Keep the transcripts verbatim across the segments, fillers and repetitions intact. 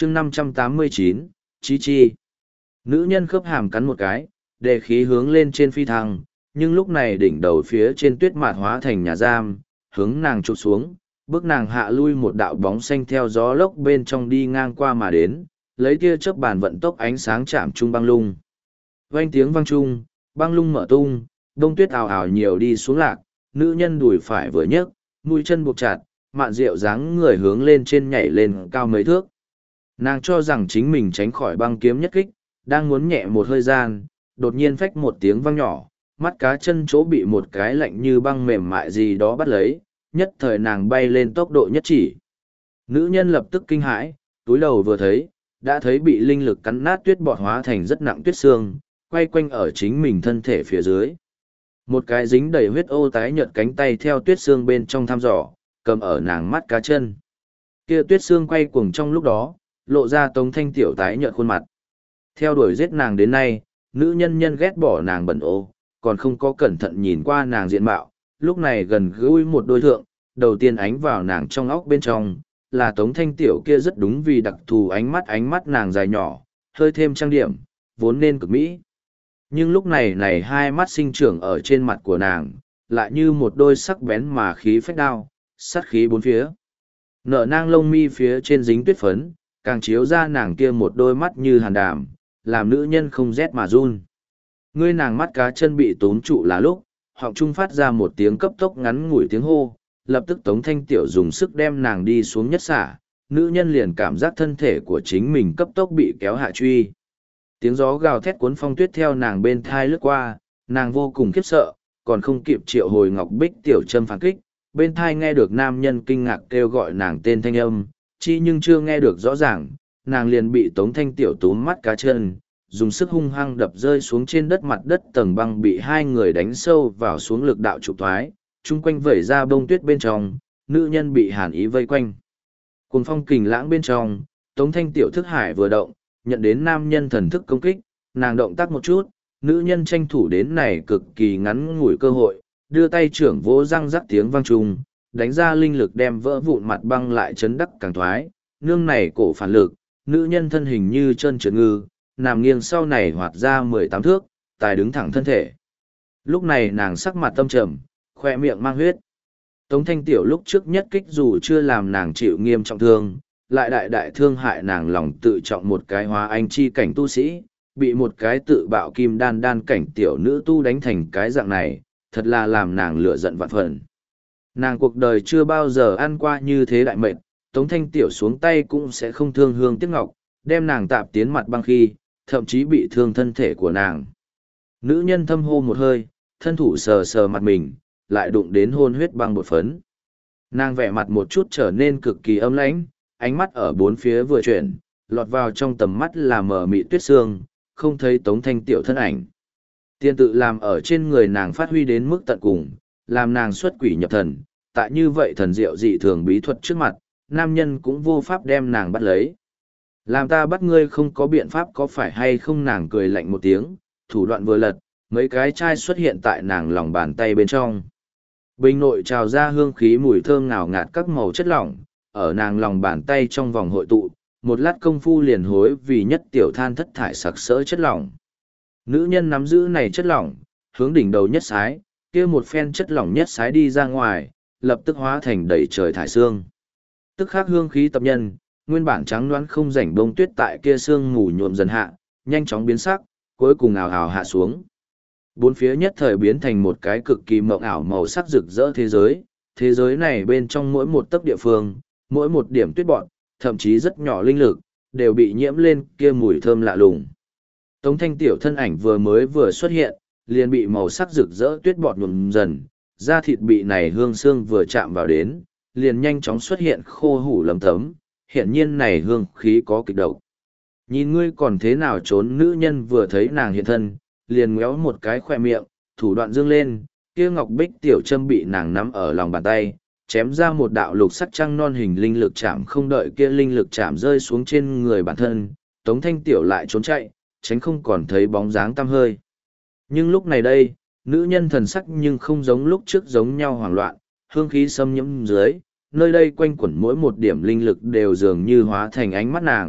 chương năm trăm tám mươi chín, Chi Chi. Nữ nhân khớp hàm cắn một cái, đề khí hướng lên trên phi thăng, nhưng lúc này đỉnh đầu phía trên tuyết mạt hóa thành nhà giam, hướng nàng chụp xuống, bước nàng hạ lui một đạo bóng xanh theo gió lốc bên trong đi ngang qua mà đến, lấy tia chớp bàn vận tốc ánh sáng chạm trung băng lung. Vang tiếng vang trung, băng lung mở tung, đông tuyết ào ào nhiều đi xuống lạc, nữ nhân đùi phải vừa nhấc, mũi chân buộc chặt, mạn rượu dáng người hướng lên trên nhảy lên cao mấy thước. Nàng cho rằng chính mình tránh khỏi băng kiếm nhất kích, đang muốn nhẹ một hơi gian, đột nhiên phách một tiếng vang nhỏ, mắt cá chân chỗ bị một cái lạnh như băng mềm mại gì đó bắt lấy, nhất thời nàng bay lên tốc độ nhất chỉ. Nữ nhân lập tức kinh hãi, túi đầu vừa thấy, đã thấy bị linh lực cắn nát tuyết bọt hóa thành rất nặng tuyết xương, quay quanh ở chính mình thân thể phía dưới. Một cái dính đầy huyết ô tái nhợt cánh tay theo tuyết xương bên trong thăm dò, cầm ở nàng mắt cá chân. Kia tuyết xương quay cuồng trong lúc đó, lộ ra Tống Thanh Tiểu tái nhợt khuôn mặt. Theo đuổi giết nàng đến nay, nữ nhân nhân ghét bỏ nàng bẩn ô, còn không có cẩn thận nhìn qua nàng diện mạo, lúc này gần gũi một đôi thượng, đầu tiên ánh vào nàng trong óc bên trong, là Tống Thanh Tiểu kia rất đúng vì đặc thù ánh mắt ánh mắt nàng dài nhỏ, hơi thêm trang điểm, vốn nên cực mỹ. Nhưng lúc này này hai mắt sinh trưởng ở trên mặt của nàng, lại như một đôi sắc bén mà khí phách đao, sát khí bốn phía. Nở nang lông mi phía trên dính tuyết phấn, càng chiếu ra nàng kia một đôi mắt như hàn đàm, làm nữ nhân không rét mà run. Ngươi nàng mắt cá chân bị tốn trụ là lúc, họng trung phát ra một tiếng cấp tốc ngắn ngủi tiếng hô, lập tức Tống Thanh Tiểu dùng sức đem nàng đi xuống nhất xả, nữ nhân liền cảm giác thân thể của chính mình cấp tốc bị kéo hạ truy. Tiếng gió gào thét cuốn phong tuyết theo nàng bên thai lướt qua, nàng vô cùng khiếp sợ, còn không kịp triệu hồi Ngọc Bích Tiểu châm phản kích, bên thai nghe được nam nhân kinh ngạc kêu gọi nàng tên thanh âm, chi nhưng chưa nghe được rõ ràng, nàng liền bị Tống Thanh Tiểu túm mắt cá chân, dùng sức hung hăng đập rơi xuống trên đất, mặt đất tầng băng bị hai người đánh sâu vào xuống lực đạo trục thoái, chung quanh vẩy ra bông tuyết bên trong, nữ nhân bị hàn ý vây quanh. Cuồng phong kình lãng bên trong, Tống Thanh Tiểu thức hải vừa động, nhận đến nam nhân thần thức công kích, nàng động tác một chút, nữ nhân tranh thủ đến này cực kỳ ngắn ngủi cơ hội, đưa tay trưởng vỗ răng rắc tiếng vang trùng, đánh ra linh lực đem vỡ vụn mặt băng lại chấn đắc càng thoái, nương này cổ phản lực, nữ nhân thân hình như chân trượt ngư, nằm nghiêng sau này hoạt ra mười tám thước, tài đứng thẳng thân thể. Lúc này nàng sắc mặt tâm trầm, khoe miệng mang huyết. Tống Thanh Tiểu lúc trước nhất kích dù chưa làm nàng chịu nghiêm trọng thương, lại đại đại thương hại nàng lòng tự trọng một cái hóa anh chi cảnh tu sĩ, bị một cái tự bạo kim đan đan cảnh tiểu nữ tu đánh thành cái dạng này, thật là làm nàng lửa giận vạn phần. Nàng cuộc đời chưa bao giờ ăn qua như thế đại mệnh, Tống Thanh Tiểu xuống tay cũng sẽ không thương hương tiếc ngọc, đem nàng tạp tiến mặt băng khi, thậm chí bị thương thân thể của nàng. Nữ nhân thâm hô một hơi, thân thủ sờ sờ mặt mình, lại đụng đến hôn huyết băng bột phấn. Nàng vẻ mặt một chút trở nên cực kỳ âm lãnh, ánh mắt ở bốn phía vừa chuyển, lọt vào trong tầm mắt là mờ mị tuyết sương, không thấy Tống Thanh Tiểu thân ảnh. Tiên tự làm ở trên người nàng phát huy đến mức tận cùng, làm nàng xuất quỷ nhập thần, tại như vậy thần diệu dị thường bí thuật trước mặt, nam nhân cũng vô pháp đem nàng bắt lấy. Làm ta bắt ngươi không có biện pháp có phải hay không, nàng cười lạnh một tiếng, thủ đoạn vừa lật, mấy cái chai xuất hiện tại nàng lòng bàn tay bên trong. Bình nội trào ra hương khí mùi thơm ngào ngạt các màu chất lỏng, ở nàng lòng bàn tay trong vòng hội tụ, một lát công phu liền hối vì nhất tiểu than thất thải sặc sỡ chất lỏng. Nữ nhân nắm giữ này chất lỏng, hướng đỉnh đầu nhất sái, kia một phen chất lỏng nhất sái đi ra ngoài, lập tức hóa thành đầy trời thải xương. Tức khắc hương khí tập nhân, nguyên bản trắng đoán không rảnh bông tuyết tại kia sương mù nhuộm dần hạ, nhanh chóng biến sắc, cuối cùng ào ào hạ xuống. Bốn phía nhất thời biến thành một cái cực kỳ mộng ảo màu sắc rực rỡ thế giới, thế giới này bên trong mỗi một tấc địa phương, mỗi một điểm tuyết bọn, thậm chí rất nhỏ linh lực, đều bị nhiễm lên kia mùi thơm lạ lùng. Tống Thanh Tiểu thân ảnh vừa mới vừa xuất hiện, liền bị màu sắc rực rỡ tuyết bọt nhuộm dần, da thịt bị này hương xương vừa chạm vào đến, liền nhanh chóng xuất hiện khô hủ lấm tấm, hiện nhiên này hương khí có kịch độc. Nhìn ngươi còn thế nào trốn, nữ nhân vừa thấy nàng hiện thân, liền ngéo một cái khoe miệng, thủ đoạn dương lên, kia ngọc bích tiểu châm bị nàng nắm ở lòng bàn tay, chém ra một đạo lục sắc trăng non hình linh lực chạm, không đợi kia linh lực chạm rơi xuống trên người bản thân, Tống Thanh Tiểu lại trốn chạy, tránh không còn thấy bóng dáng tăm hơi. Nhưng lúc này đây, nữ nhân thần sắc nhưng không giống lúc trước giống nhau hoảng loạn, hương khí xâm nhiễm dưới, nơi đây quanh quẩn mỗi một điểm linh lực đều dường như hóa thành ánh mắt nàng,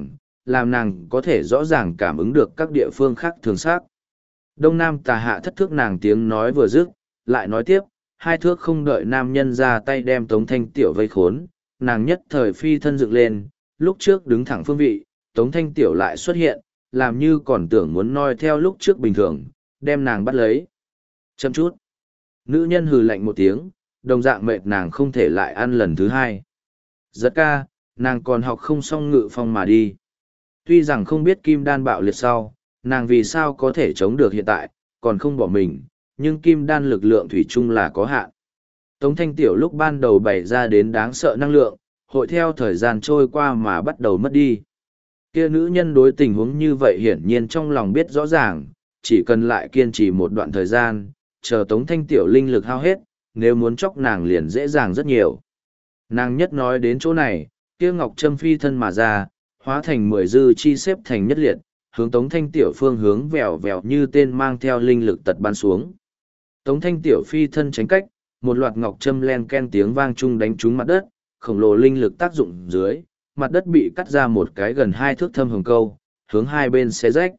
làm nàng có thể rõ ràng cảm ứng được các địa phương khác thường sắc. Đông Nam tà hạ thất thước nàng tiếng nói vừa dứt, lại nói tiếp, hai thước không đợi nam nhân ra tay đem Tống Thanh Tiểu vây khốn, nàng nhất thời phi thân dựng lên, lúc trước đứng thẳng phương vị, Tống Thanh Tiểu lại xuất hiện, làm như còn tưởng muốn noi theo lúc trước bình thường, đem nàng bắt lấy. Châm chút. Nữ nhân hừ lạnh một tiếng, đồng dạng mệt nàng không thể lại ăn lần thứ hai. Giật ca, nàng còn học không xong ngự phong mà đi. Tuy rằng không biết kim đan bạo liệt sau, nàng vì sao có thể chống được hiện tại, còn không bỏ mình, nhưng kim đan lực lượng thủy chung là có hạn. Tống Thanh Tiểu lúc ban đầu bày ra đến đáng sợ năng lượng, hội theo thời gian trôi qua mà bắt đầu mất đi. Kia nữ nhân đối tình huống như vậy hiển nhiên trong lòng biết rõ ràng, chỉ cần lại kiên trì một đoạn thời gian, chờ Tống Thanh Tiểu linh lực hao hết, nếu muốn chọc nàng liền dễ dàng rất nhiều. Nàng nhất nói đến chỗ này, kia ngọc trâm phi thân mà ra, hóa thành mười dư chi xếp thành nhất liệt, hướng Tống Thanh Tiểu phương hướng vèo vèo như tên mang theo linh lực tật ban xuống. Tống Thanh Tiểu phi thân tránh cách, một loạt ngọc trâm len ken tiếng vang chung đánh trúng mặt đất, khổng lồ linh lực tác dụng dưới, mặt đất bị cắt ra một cái gần hai thước thâm hồng câu, hướng hai bên xé rách.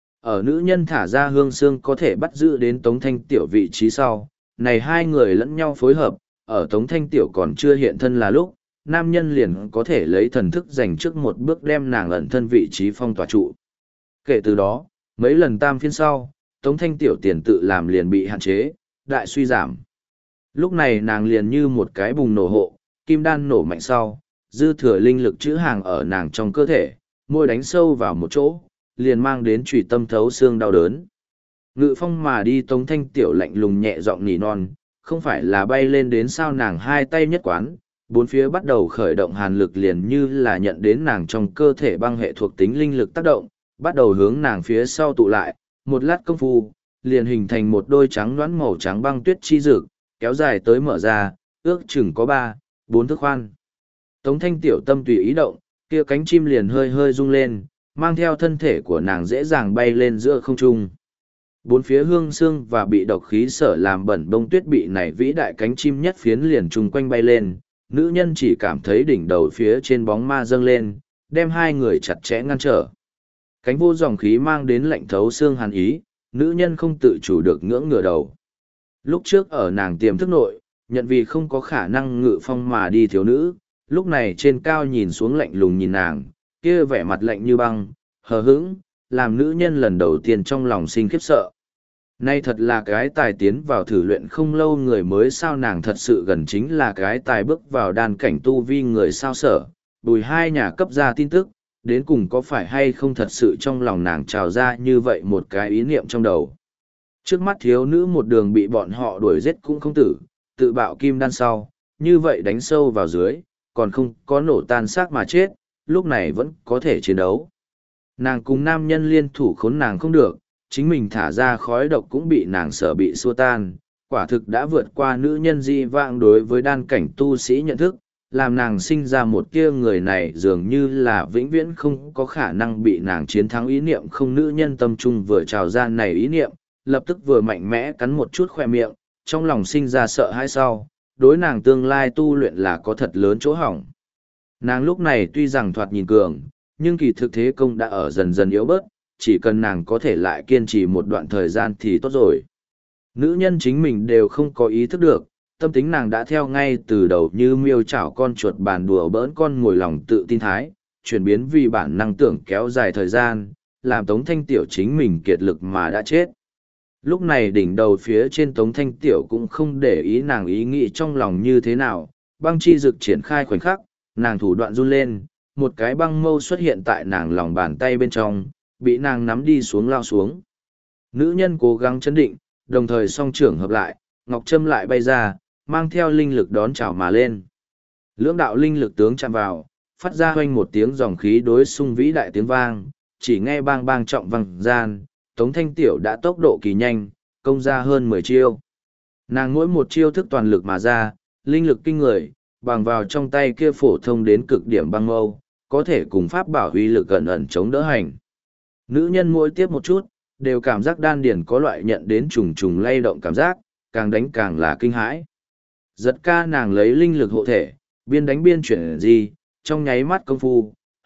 Ở nữ nhân thả ra hương xương có thể bắt giữ đến Tống Thanh Tiểu vị trí sau, này hai người lẫn nhau phối hợp, ở Tống Thanh Tiểu còn chưa hiện thân là lúc, nam nhân liền có thể lấy thần thức dành trước một bước đem nàng ẩn thân vị trí phong tỏa trụ. Kể từ đó, mấy lần tam phiên sau, Tống Thanh Tiểu tiền tự làm liền bị hạn chế, đại suy giảm. Lúc này nàng liền như một cái bùng nổ hộ, kim đan nổ mạnh sau, dư thừa linh lực chữ hàng ở nàng trong cơ thể, môi đánh sâu vào một chỗ, liền mang đến trùy tâm thấu xương đau đớn. Ngự phong mà đi Tống Thanh Tiểu lạnh lùng nhẹ giọng nỉ non, không phải là bay lên đến sao nàng hai tay nhất quán, bốn phía bắt đầu khởi động hàn lực liền như là nhận đến nàng trong cơ thể băng hệ thuộc tính linh lực tác động, bắt đầu hướng nàng phía sau tụ lại, một lát công phu, liền hình thành một đôi trắng nõn màu trắng băng tuyết chi dược, kéo dài tới mở ra, ước chừng có ba, bốn thước khoan. Tống Thanh Tiểu tâm tùy ý động, kia cánh chim liền hơi hơi rung lên, mang theo thân thể của nàng dễ dàng bay lên giữa không trung. Bốn phía hương xương và bị độc khí sở làm bẩn bông tuyết bị này vĩ đại cánh chim nhất phiến liền trùng quanh bay lên, nữ nhân chỉ cảm thấy đỉnh đầu phía trên bóng ma dâng lên, đem hai người chặt chẽ ngăn trở. Cánh vô dòng khí mang đến lạnh thấu xương hàn ý, nữ nhân không tự chủ được ngưỡng ngửa đầu. Lúc trước ở nàng tiềm thức nội, nhận vì không có khả năng ngự phong mà đi thiếu nữ, lúc này trên cao nhìn xuống lạnh lùng nhìn nàng, kia vẻ mặt lạnh như băng, hờ hững, làm nữ nhân lần đầu tiên trong lòng sinh khiếp sợ. Nay thật là cái tài tiến vào thử luyện không lâu người mới sao nàng thật sự gần chính là cái tài bước vào đan cảnh tu vi người sao sở, bùi hai nhà cấp ra tin tức, đến cùng có phải hay không thật sự trong lòng nàng trào ra như vậy một cái ý niệm trong đầu. Trước mắt thiếu nữ một đường bị bọn họ đuổi giết cũng không tử, tự bạo kim đan sau, như vậy đánh sâu vào dưới, còn không có nổ tan xác mà chết, lúc này vẫn có thể chiến đấu. Nàng cùng nam nhân liên thủ khốn nàng không được, chính mình thả ra khói độc cũng bị nàng sợ bị xua tan, quả thực đã vượt qua nữ nhân di vãng đối với đan cảnh tu sĩ nhận thức, làm nàng sinh ra một kia người này dường như là vĩnh viễn không có khả năng bị nàng chiến thắng ý niệm không. Nữ nhân tâm trung vừa trào ra này ý niệm, lập tức vừa mạnh mẽ cắn một chút khoe miệng, trong lòng sinh ra sợ hãi sau, đối nàng tương lai tu luyện là có thật lớn chỗ hỏng. Nàng lúc này tuy rằng thoạt nhìn cường, nhưng kỳ thực thế công đã ở dần dần yếu bớt, chỉ cần nàng có thể lại kiên trì một đoạn thời gian thì tốt rồi. Nữ nhân chính mình đều không có ý thức được, tâm tính nàng đã theo ngay từ đầu như miêu chảo con chuột bàn đùa bỡn con ngồi lòng tự tin thái, chuyển biến vì bản năng tưởng kéo dài thời gian, làm Tống Thanh Tiểu chính mình kiệt lực mà đã chết. Lúc này đỉnh đầu phía trên Tống Thanh Tiểu cũng không để ý nàng ý nghĩ trong lòng như thế nào, băng chi dực triển khai khoảnh khắc, nàng thủ đoạn run lên, một cái băng mâu xuất hiện tại nàng lòng bàn tay bên trong, bị nàng nắm đi xuống lao xuống. Nữ nhân cố gắng chấn định, đồng thời song trưởng hợp lại, ngọc trâm lại bay ra, mang theo linh lực đón chào mà lên. Lưỡng đạo linh lực tướng chạm vào, phát ra hoanh một tiếng dòng khí đối xung vĩ đại tiếng vang, chỉ nghe bang bang trọng vang gian, Tống Thanh Tiểu đã tốc độ kỳ nhanh, công ra hơn mười chiêu. Nàng mỗi một chiêu thức toàn lực mà ra, linh lực kinh người, bằng vào trong tay kia phổ thông đến cực điểm băng mâu, có thể cùng pháp bảo uy lực gần ẩn chống đỡ hành. Nữ nhân mỗi tiếp một chút, đều cảm giác đan điển có loại nhận đến trùng trùng lay động cảm giác, càng đánh càng là kinh hãi. Giật ca nàng lấy linh lực hộ thể, biên đánh biên chuyển gì, trong nháy mắt công phu,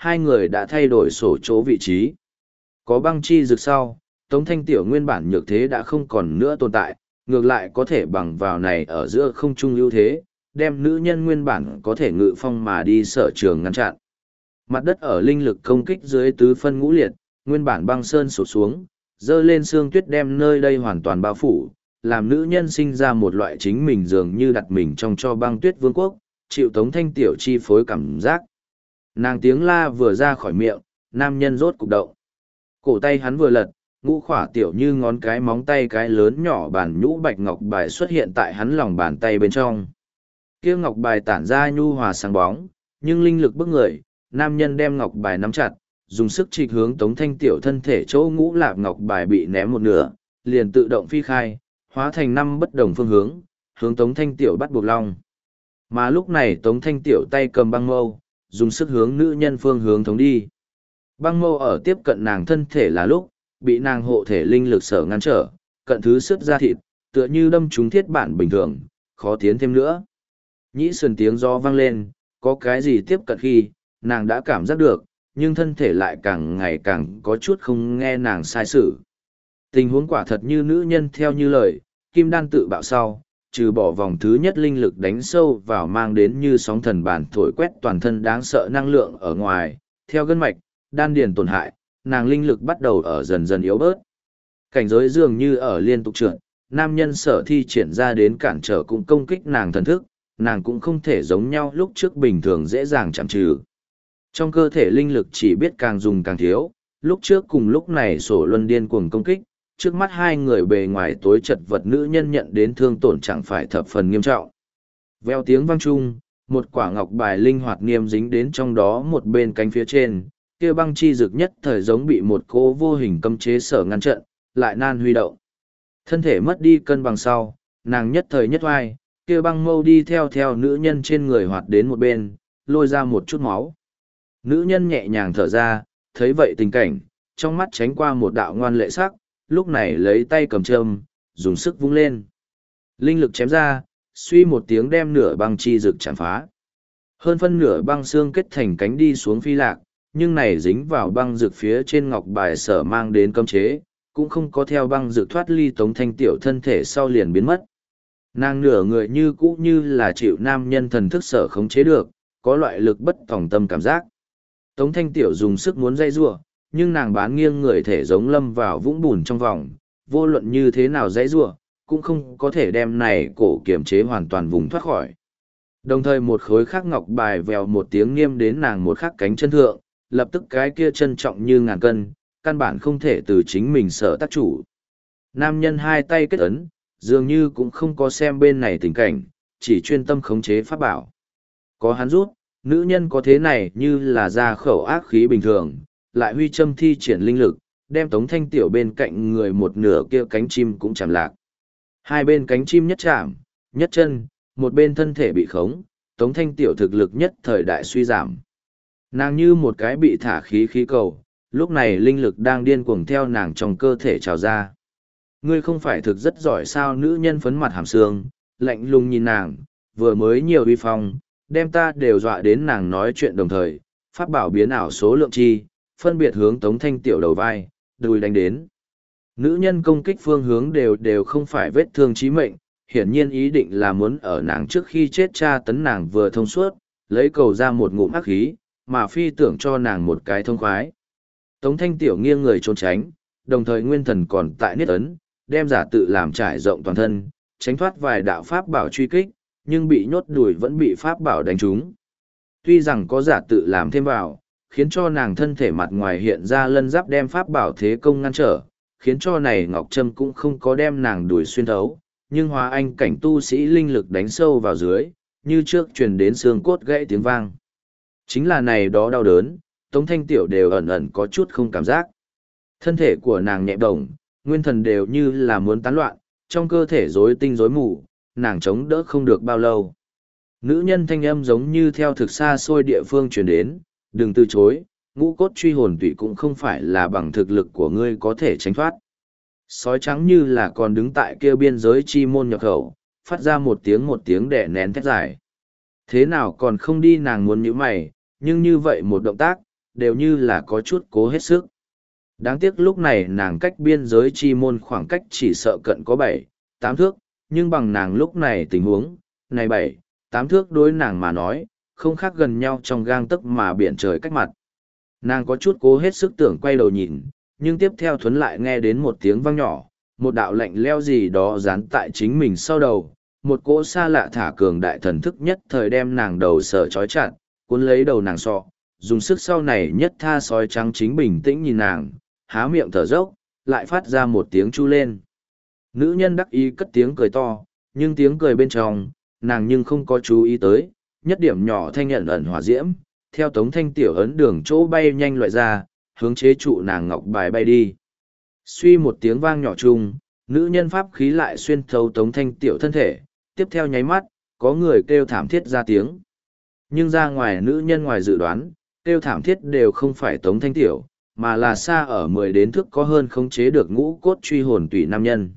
hai người đã thay đổi sổ chỗ vị trí. Có băng chi rực sau, Tống Thanh Tiểu nguyên bản nhược thế đã không còn nữa tồn tại, ngược lại có thể bằng vào này ở giữa không trung ưu thế, đem nữ nhân nguyên bản có thể ngự phong mà đi sở trường ngăn chặn. Mặt đất ở linh lực công kích dưới tứ phân ngũ liệt, nguyên bản băng sơn sụt xuống, dơ lên xương tuyết đem nơi đây hoàn toàn bao phủ, làm nữ nhân sinh ra một loại chính mình dường như đặt mình trong cho băng tuyết vương quốc, chịu Tống Thanh Tiểu chi phối cảm giác. Nàng tiếng la vừa ra khỏi miệng, nam nhân rốt cục động. Cổ tay hắn vừa lật, ngũ khỏa tiểu như ngón cái móng tay cái lớn nhỏ bản nhũ bạch ngọc bài xuất hiện tại hắn lòng bàn tay bên trong. Kia ngọc bài tản ra nhu hòa sáng bóng, nhưng linh lực bức người, nam nhân đem ngọc bài nắm chặt, dùng sức trịch hướng Tống Thanh Tiểu thân thể chỗ ngũ lạp ngọc bài bị ném một nửa, liền tự động phi khai, hóa thành năm bất đồng phương hướng, hướng Tống Thanh Tiểu bắt buộc long. Mà lúc này Tống Thanh Tiểu tay cầm băng mâu, dùng sức hướng nữ nhân phương hướng thống đi. Băng mâu ở tiếp cận nàng thân thể là lúc, bị nàng hộ thể linh lực sở ngăn trở, cận thứ sức ra thịt, tựa như đâm trúng thiết bản bình thường, khó tiến thêm nữa. Nhĩ sườn tiếng gió vang lên, có cái gì tiếp cận khi, nàng đã cảm giác được, nhưng thân thể lại càng ngày càng có chút không nghe nàng sai sự. Tình huống quả thật như nữ nhân theo như lời, kim đan tự bạo sau, trừ bỏ vòng thứ nhất linh lực đánh sâu vào mang đến như sóng thần bản thổi quét toàn thân đáng sợ năng lượng ở ngoài, theo gân mạch, đan điền tổn hại, nàng linh lực bắt đầu ở dần dần yếu bớt. Cảnh giới dường như ở liên tục trượt, nam nhân sở thi triển ra đến cản trở cũng công kích nàng thần thức, nàng cũng không thể giống nhau lúc trước bình thường dễ dàng chạm trừ. Trong cơ thể linh lực chỉ biết càng dùng càng thiếu, lúc trước cùng lúc này sổ luân điên cuồng công kích, trước mắt hai người bề ngoài tối chật vật nữ nhân nhận đến thương tổn chẳng phải thập phần nghiêm trọng. Veo tiếng vang chung, một quả ngọc bài linh hoạt nghiêm dính đến trong đó một bên cánh phía trên, kia băng chi dực nhất thời giống bị một cô vô hình cấm chế sở ngăn trận, lại nan huy động. Thân thể mất đi cân bằng sau, nàng nhất thời nhất oai, kia băng mâu đi theo theo nữ nhân trên người hoạt đến một bên, lôi ra một chút máu. Nữ nhân nhẹ nhàng thở ra, thấy vậy tình cảnh, trong mắt tránh qua một đạo ngoan lệ sắc, lúc này lấy tay cầm châm, dùng sức vung lên. Linh lực chém ra, suy một tiếng đem nửa băng chi rực chạm phá. Hơn phân nửa băng xương kết thành cánh đi xuống phi lạc, nhưng này dính vào băng rực phía trên ngọc bài sở mang đến cấm chế, cũng không có theo băng rực thoát ly Tống Thanh Tiểu thân thể sau liền biến mất. Nàng nửa người như cũ như là chịu nam nhân thần thức sở khống chế được, có loại lực bất tòng tâm cảm giác. Tống Thanh Tiểu dùng sức muốn dây rua, nhưng nàng bán nghiêng người thể giống lâm vào vũng bùn trong vòng, vô luận như thế nào dây rua, cũng không có thể đem này cổ kiểm chế hoàn toàn vùng thoát khỏi. Đồng thời một khối khắc ngọc bài vèo một tiếng nghiêm đến nàng một khắc cánh chân thượng, lập tức cái kia trân trọng như ngàn cân, căn bản không thể từ chính mình sở tác chủ. Nam nhân hai tay kết ấn, dường như cũng không có xem bên này tình cảnh, chỉ chuyên tâm khống chế pháp bảo. Có hắn rút, nữ nhân có thế này như là ra khẩu ác khí bình thường, lại huy châm thi triển linh lực, đem Tống Thanh Tiểu bên cạnh người một nửa kia cánh chim cũng chạm lạc. Hai bên cánh chim nhất chạm, nhất chân, một bên thân thể bị khống, Tống Thanh Tiểu thực lực nhất thời đại suy giảm. Nàng như một cái bị thả khí khí cầu, lúc này linh lực đang điên cuồng theo nàng trong cơ thể trào ra. Ngươi không phải thực rất giỏi sao? Nữ nhân phấn mặt hàm xương, lạnh lùng nhìn nàng, vừa mới nhiều uy phong, đem ta đều dọa đến. Nàng nói chuyện đồng thời, pháp bảo biến ảo số lượng chi, phân biệt hướng Tống Thanh Tiểu đầu vai, đùi đánh đến. Nữ nhân công kích phương hướng đều đều không phải vết thương chí mệnh, hiển nhiên ý định là muốn ở nàng trước khi chết tra tấn nàng vừa thông suốt, lấy cầu ra một ngụm ác khí, mà phi tưởng cho nàng một cái thông khoái. Tống Thanh Tiểu nghiêng người trốn tránh, đồng thời nguyên thần còn tại niết ấn, đem giả tự làm trải rộng toàn thân, tránh thoát vài đạo pháp bảo truy kích, nhưng bị nhốt đùi vẫn bị pháp bảo đánh trúng. Tuy rằng có giả tự làm thêm vào, khiến cho nàng thân thể mặt ngoài hiện ra lân giáp đem pháp bảo thế công ngăn trở, khiến cho này ngọc trâm cũng không có đem nàng đuổi xuyên thấu, nhưng hóa anh cảnh tu sĩ linh lực đánh sâu vào dưới, như trước truyền đến xương cốt gãy tiếng vang. Chính là này đó đau đớn, Tống Thanh Tiểu đều ẩn ẩn có chút không cảm giác. Thân thể của nàng nhẹ đồng, nguyên thần đều như là muốn tán loạn, trong cơ thể rối tinh rối mù, nàng chống đỡ không được bao lâu. Nữ nhân thanh âm giống như theo thực xa xôi địa phương truyền đến, đừng từ chối, ngũ cốt truy hồn tụy cũng không phải là bằng thực lực của ngươi có thể tránh thoát. Sói trắng như là còn đứng tại kia biên giới chi môn nhập khẩu, phát ra một tiếng một tiếng đẻ nén thét dài. Thế nào còn không đi? Nàng muốn nhíu mày, nhưng như vậy một động tác, đều như là có chút cố hết sức. Đáng tiếc lúc này nàng cách biên giới chi môn khoảng cách chỉ sợ cận có bảy, tám thước, nhưng bằng nàng lúc này tình huống, này bảy, tám thước đối nàng mà nói, không khác gần nhau trong gang tấc mà biển trời cách mặt. Nàng có chút cố hết sức tưởng quay đầu nhìn, nhưng tiếp theo Thuấn lại nghe đến một tiếng vang nhỏ, một đạo lạnh leo gì đó dán tại chính mình sau đầu, một cỗ xa lạ thả cường đại thần thức nhất thời đem nàng đầu sợ trói chặt, cuốn lấy đầu nàng sọ, dùng sức sau này nhất tha sói trắng chính bình tĩnh nhìn nàng, há miệng thở dốc, lại phát ra một tiếng chu lên. Nữ nhân đắc ý cất tiếng cười to, nhưng tiếng cười bên trong, nàng nhưng không có chú ý tới, nhất điểm nhỏ thanh nhận ẩn hỏa diễm, theo tống thanh tiểu ấn đường chỗ bay nhanh loại ra, hướng chế trụ nàng ngọc bài bay đi. Suy một tiếng vang nhỏ chung, nữ nhân pháp khí lại xuyên thấu tống thanh tiểu thân thể, tiếp theo nháy mắt, có người kêu thảm thiết ra tiếng. Nhưng ra ngoài nữ nhân ngoài dự đoán, kêu thảm thiết đều không phải tống thanh tiểu, mà là xa ở mười đến thước có hơn khống chế được ngũ cốt truy hồn tùy nam nhân.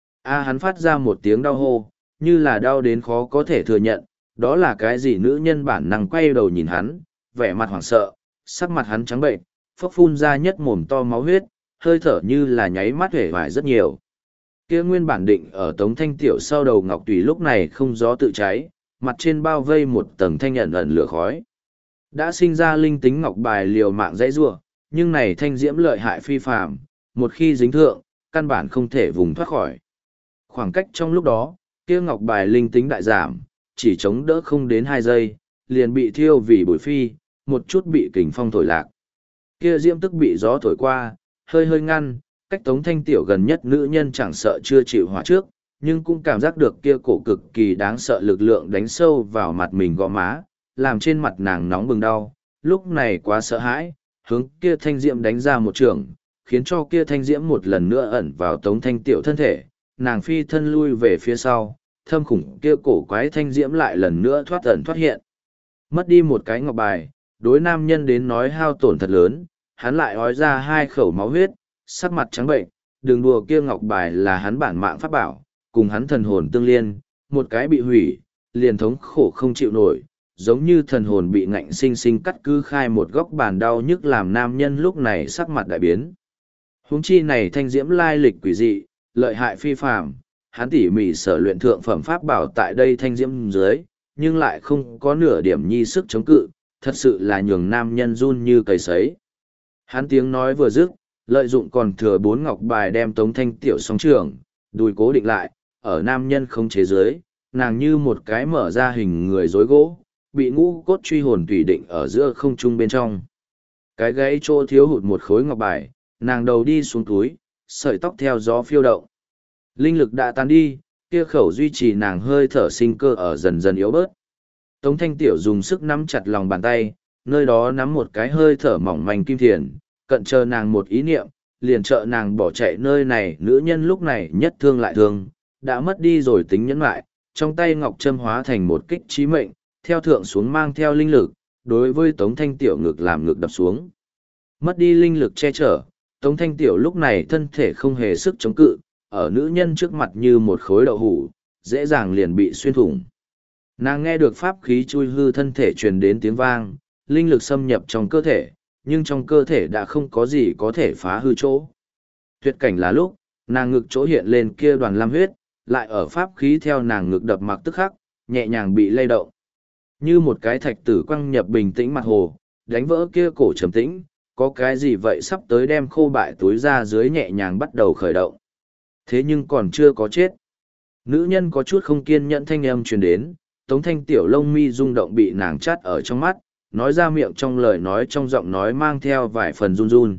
A hắn phát ra một tiếng đau hô, như là đau đến khó có thể thừa nhận, đó là cái gì nữ nhân bản năng quay đầu nhìn hắn, vẻ mặt hoảng sợ, sắc mặt hắn trắng bệnh, phốc phun ra nhất mồm to máu huyết, hơi thở như là nháy mắt hể vải rất nhiều. Kia nguyên bản định ở tống thanh tiểu sau đầu ngọc tùy lúc này không gió tự cháy, mặt trên bao vây một tầng thanh ẩn ẩn lửa khói. Đã sinh ra linh tính ngọc bài liều mạng dãy rủa, nhưng này thanh diễm lợi hại phi phàm, một khi dính thượng, căn bản không thể vùng thoát khỏi. Khoảng cách trong lúc đó, kia ngọc bài linh tính đại giảm, chỉ chống đỡ không đến hai giây, liền bị thiêu vì bụi phi, một chút bị kình phong thổi lạc. Kia diễm tức bị gió thổi qua, hơi hơi ngăn, cách tống thanh tiểu gần nhất nữ nhân chẳng sợ chưa chịu hỏa trước, nhưng cũng cảm giác được kia cổ cực kỳ đáng sợ lực lượng đánh sâu vào mặt mình gò má, làm trên mặt nàng nóng bừng đau, lúc này quá sợ hãi, hướng kia thanh diễm đánh ra một trường, khiến cho kia thanh diễm một lần nữa ẩn vào tống thanh tiểu thân thể, nàng phi thân lui về phía sau, thâm khủng kia cổ quái thanh diễm lại lần nữa thoát ẩn thoát hiện. Mất đi một cái ngọc bài, đối nam nhân đến nói hao tổn thật lớn, hắn lại ói ra hai khẩu máu huyết, sắc mặt trắng bệnh, đừng đùa kia ngọc bài là hắn bản mạng pháp bảo, cùng hắn thần hồn tương liên, một cái bị hủy, liền thống khổ không chịu nổi, giống như thần hồn bị ngạnh sinh sinh cắt cứ khai một góc bàn đau nhức làm nam nhân lúc này sắc mặt đại biến. Huống chi này thanh diễm lai lịch quỷ dị, lợi hại phi phàm, hắn tỉ mỉ sở luyện thượng phẩm pháp bảo tại đây thanh diễm dưới, nhưng lại không có nửa điểm nhi sức chống cự, thật sự là nhường nam nhân run như cầy sấy. Hắn tiếng nói vừa dứt, lợi dụng còn thừa bốn ngọc bài đem tống thanh tiểu sóng trường, đùi cố định lại, ở nam nhân không chế dưới, nàng như một cái mở ra hình người rối gỗ, bị ngũ cốt truy hồn tùy định ở giữa không trung bên trong. Cái gãy chỗ thiếu hụt một khối ngọc bài, nàng đầu đi xuống túi, sợi tóc theo gió phiêu động. Linh lực đã tan đi, kia khẩu duy trì nàng hơi thở sinh cơ ở dần dần yếu bớt. Tống thanh tiểu dùng sức nắm chặt lòng bàn tay, nơi đó nắm một cái hơi thở mỏng manh kim thiền, cận chờ nàng một ý niệm, liền trợ nàng bỏ chạy nơi này. Nữ nhân lúc này nhất thương lại thương, đã mất đi rồi tính nhẫn lại, trong tay ngọc châm hóa thành một kích chí mệnh, theo thượng xuống mang theo linh lực, đối với tống thanh tiểu ngực làm ngực đập xuống. Mất đi linh lực che chở, tống thanh tiểu lúc này thân thể không hề sức chống cự, ở nữ nhân trước mặt như một khối đậu hủ, dễ dàng liền bị xuyên thủng. Nàng nghe được pháp khí chui hư thân thể truyền đến tiếng vang, linh lực xâm nhập trong cơ thể, nhưng trong cơ thể đã không có gì có thể phá hư chỗ. Tuyệt cảnh là lúc, nàng ngực chỗ hiện lên kia đoàn lam huyết, lại ở pháp khí theo nàng ngực đập mặc tức khắc, nhẹ nhàng bị lay động. Như một cái thạch tử quăng nhập bình tĩnh mặt hồ, đánh vỡ kia cổ trầm tĩnh, có cái gì vậy sắp tới đem khô bại túi ra dưới nhẹ nhàng bắt đầu khởi động. Thế nhưng còn chưa có chết. Nữ nhân có chút không kiên nhẫn thanh âm truyền đến, tống thanh tiểu lông mi rung động bị nàng chát ở trong mắt, nói ra miệng trong lời nói trong giọng nói mang theo vài phần run run.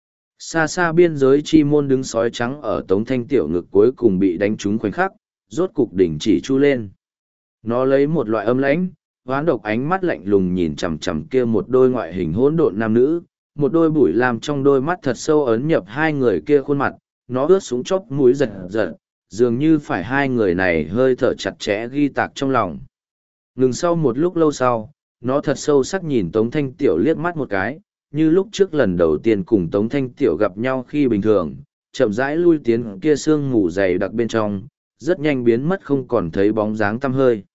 Xa xa biên giới chi môn đứng sói trắng ở tống thanh tiểu ngực cuối cùng bị đánh trúng khoảnh khắc, rốt cục đỉnh chỉ chu lên. Nó lấy một loại âm lãnh, hoán độc ánh mắt lạnh lùng nhìn chằm chằm kia một đôi ngoại hình hỗn độn nam nữ, một đôi bụi làm trong đôi mắt thật sâu ấn nhập hai người kia khuôn mặt, nó ướt xuống chóp mũi giật giật, dường như phải hai người này hơi thở chặt chẽ ghi tạc trong lòng. Ngừng sau một lúc lâu sau, nó thật sâu sắc nhìn Tống Thanh Tiểu liếc mắt một cái, như lúc trước lần đầu tiên cùng Tống Thanh Tiểu gặp nhau khi bình thường, chậm rãi lui tiến kia sương mù dày đặc bên trong, rất nhanh biến mất không còn thấy bóng dáng tăm hơi.